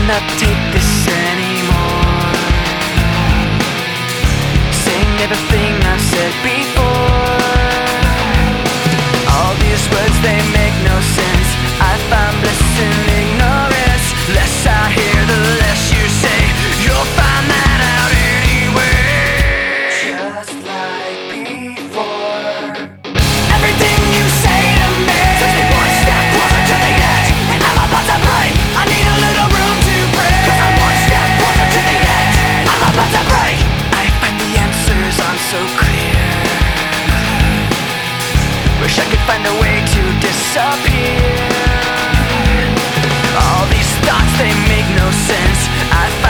cannot take this anymore. Saying everything I've said before. All these words, they make no sense. I find bliss in ignorance. Less I hear, the less you say. You'll find that out anyway. Just like before. Everything you say to me takes me one step closer to the edge, and I'm about to break. I need a little room to breathe, 'cause I'm one step closer to the edge. I'm about to break. I find the answers aren't so clear. Wish I could find a way to disappear. All these thoughts, they make no sense. I